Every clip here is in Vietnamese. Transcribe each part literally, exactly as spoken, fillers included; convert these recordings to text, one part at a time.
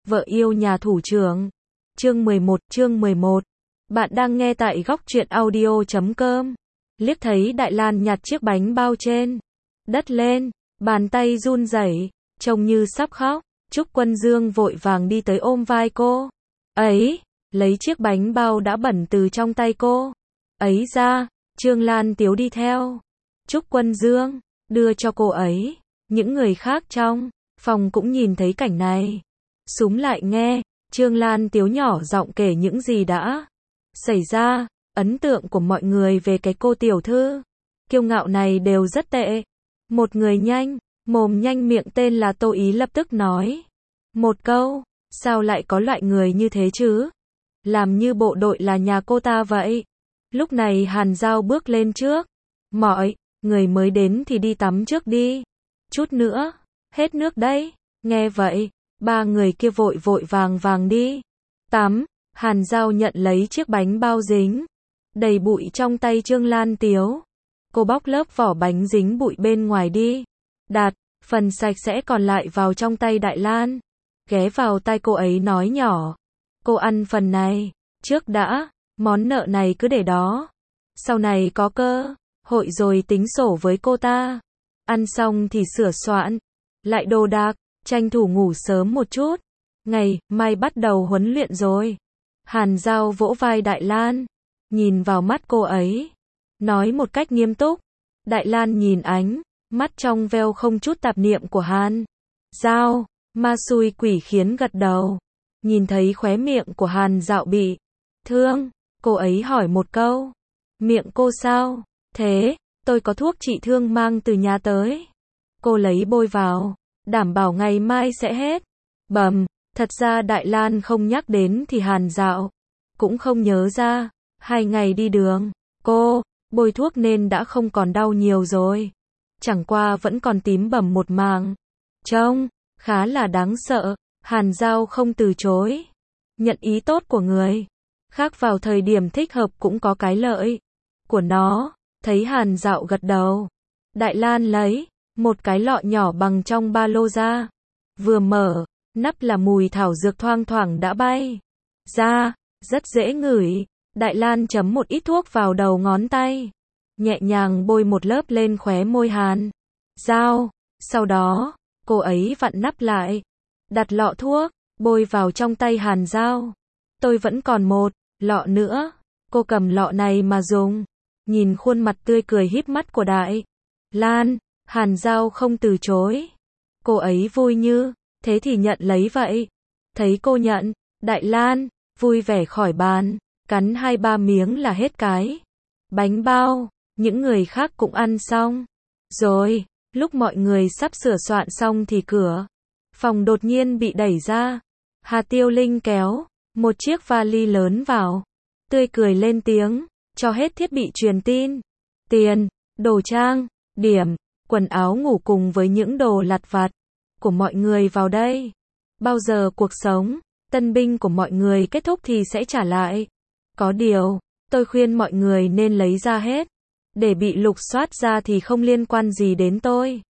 Vợ yêu nhà thủ trưởng. Chương mười một, chương mười một. Bạn đang nghe tại góc truyện audio chấm com. Liếc thấy Đại Lan nhặt chiếc bánh bao trên đất lên, bàn tay run rẩy, trông như sắp khóc. Trúc Quân Dương vội vàng đi tới ôm vai cô ấy, lấy chiếc bánh bao đã bẩn từ trong tay cô ấy ra. Trương Lan Tiếu đi theo Trúc Quân Dương, đưa cho cô ấy. Những người khác trong phòng cũng nhìn thấy cảnh này, xúm lại nghe Trương Lan Tiếu nhỏ giọng kể những gì đã xảy ra. Ấn tượng của mọi người về cái cô tiểu thư kiêu ngạo này đều rất tệ. Một người nhanh mồm nhanh miệng tên là Tô Ý lập tức nói một câu, sao lại có loại người như thế chứ? Làm như bộ đội là nhà cô ta vậy. Lúc này Hàn Giao bước lên trước. Mọi người mới đến thì đi tắm trước đi. Chút nữa, hết nước đấy. Nghe vậy, ba người kia vội vội vàng vàng đi tắm. Hàn Giao nhận lấy chiếc bánh bao dính đầy bụi trong tay Trương Lan Tiếu. Cô bóc lớp vỏ bánh dính bụi bên ngoài đi, đặt phần sạch sẽ còn lại vào trong tay Đại Lan. Ghé vào tai cô ấy nói nhỏ, cô ăn phần này trước đã, món nợ này cứ để đó, sau này có cơ hội rồi tính sổ với cô ta. Ăn xong thì sửa soạn lại đồ đạc, tranh thủ ngủ sớm một chút, ngày mai bắt đầu huấn luyện rồi. Hàn Giao vỗ vai Đại Lan, nhìn vào mắt cô ấy, nói một cách nghiêm túc. Đại Lan nhìn ánh mắt trong veo không chút tạp niệm của Hàn Giao, ma xui quỷ khiến gật đầu. Nhìn thấy khóe miệng của Hàn Dạo bị thương, cô ấy hỏi một câu, miệng cô sao thế? Tôi có thuốc trị thương mang từ nhà tới, cô lấy bôi vào, đảm bảo ngày mai sẽ hết. Bầm, thật ra Đại Lan không nhắc đến thì Hàn Dạo cũng không nhớ ra. Hai ngày đi đường, cô bôi thuốc nên đã không còn đau nhiều rồi, chẳng qua vẫn còn tím bầm một mảng, trông khá là đáng sợ. Hàn Giao không từ chối, nhận ý tốt của người khác vào thời điểm thích hợp cũng có cái lợi của nó. Thấy Hàn Dạo gật đầu, Đại Lan lấy một cái lọ nhỏ bằng trong ba lô ra, vừa mở nắp là mùi thảo dược thoang thoảng đã bay ra, rất dễ ngửi. Đại Lan chấm một ít thuốc vào đầu ngón tay, nhẹ nhàng bôi một lớp lên khóe môi Hàn Giao. Sau đó, cô ấy vặn nắp lại, đặt lọ thuốc, bôi vào trong tay Hàn Giao. Tôi vẫn còn một lọ nữa, cô cầm lọ này mà dùng. Nhìn khuôn mặt tươi cười híp mắt của Đại Lan, Hàn Giao không từ chối. Cô ấy vui như thế thì nhận lấy vậy. Thấy cô nhận, Đại Lan vui vẻ khỏi bàn, cắn hai ba miếng là hết cái bánh bao. Những người khác cũng ăn xong rồi. Lúc mọi người sắp sửa soạn xong thì cửa phòng đột nhiên bị đẩy ra. Hà Tiêu Linh kéo một chiếc vali lớn vào, tươi cười lên tiếng, cho hết thiết bị truyền tin, tiền, đồ trang điểm, quần áo ngủ cùng với những đồ lặt vặt của mọi người vào đây. Bao giờ cuộc sống tân binh của mọi người kết thúc thì sẽ trả lại. Có điều, tôi khuyên mọi người nên lấy ra hết, để bị lục soát ra thì không liên quan gì đến tôi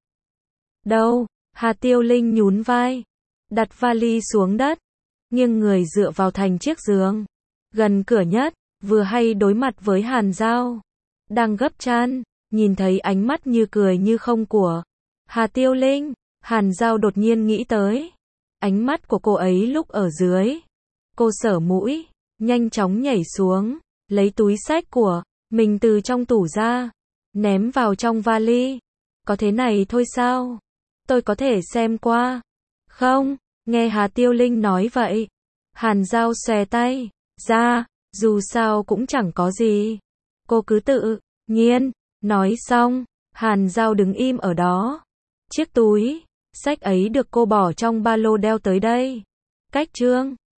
đâu. Hà Tiêu Linh nhún vai, đặt vali xuống đất, nghiêng người dựa vào thành chiếc giường gần cửa nhất, vừa hay đối mặt với Hàn Giao đang gấp chăn. Nhìn thấy ánh mắt như cười như không của Hà Tiêu Linh, Hàn Giao đột nhiên nghĩ tới ánh mắt của cô ấy lúc ở dưới. Cô sở mũi, nhanh chóng nhảy xuống, lấy túi xách của mình từ trong tủ ra, ném vào trong vali. Có thế này thôi sao? Tôi có thể xem qua không? Nghe Hà Tiêu Linh nói vậy, Hàn Giao xòe tay ra, dù sao cũng chẳng có gì, cô cứ tự nhiên. Nói xong, Hàn Giao đứng im ở đó. Chiếc túi xách ấy được cô bỏ trong ba lô đeo tới đây, cách Trương